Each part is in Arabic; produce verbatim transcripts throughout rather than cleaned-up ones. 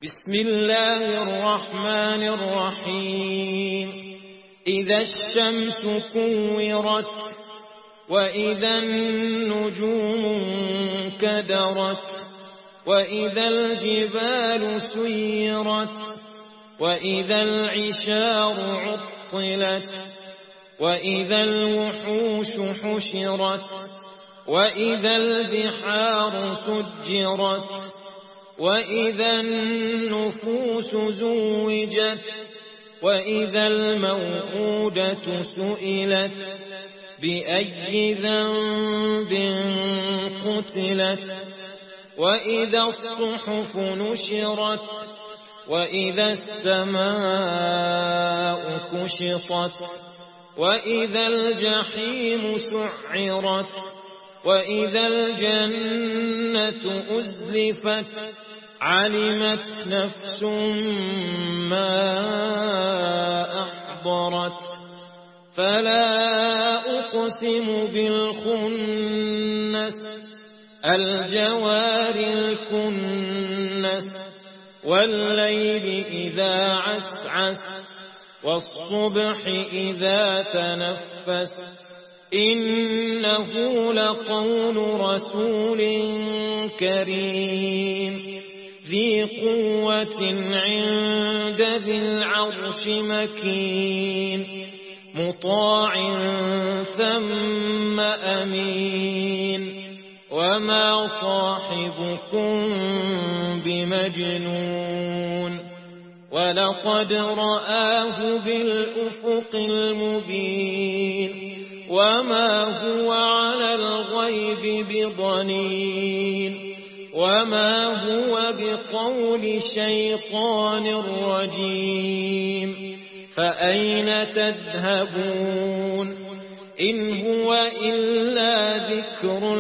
بسم الله الرحمن الرحيم إذا الشمس كورت وإذا النجوم انكدرت وإذا الجبال سيرت وإذا العشار عطلت وإذا الوحوش حشرت وإذا البحار سجرت وإذا النفوس زوجت وإذا الموءودة سئلت بأي ذنب قتلت وإذا الصحف نشرت وإذا السماء كشطت وإذا الجحيم سعرت وإذا الجنة أزلفت علمت نفس ما أحضرت فلا أقسم بالخنس الجوار الكنس والليل إذا عسعس والصبح إذا تنفس إنه لقول رسول كريم ذي قوة عند ذي العرش مكين مطاع ثم أمين وما صاحبكم بمجنون ولقد رآه بالأفق المبين وما هو على الغيب بضنين وما هو بقول شيطان رجيم فأين تذهبون إن هو إلا ذكر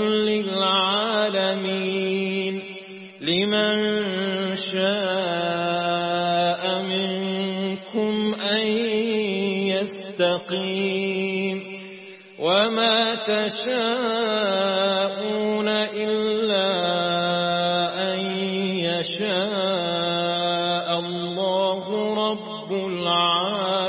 للعالمين لمن شاء منكم أن يستقيم وما تشاءون إلا أن يشاء الله رب العالمين.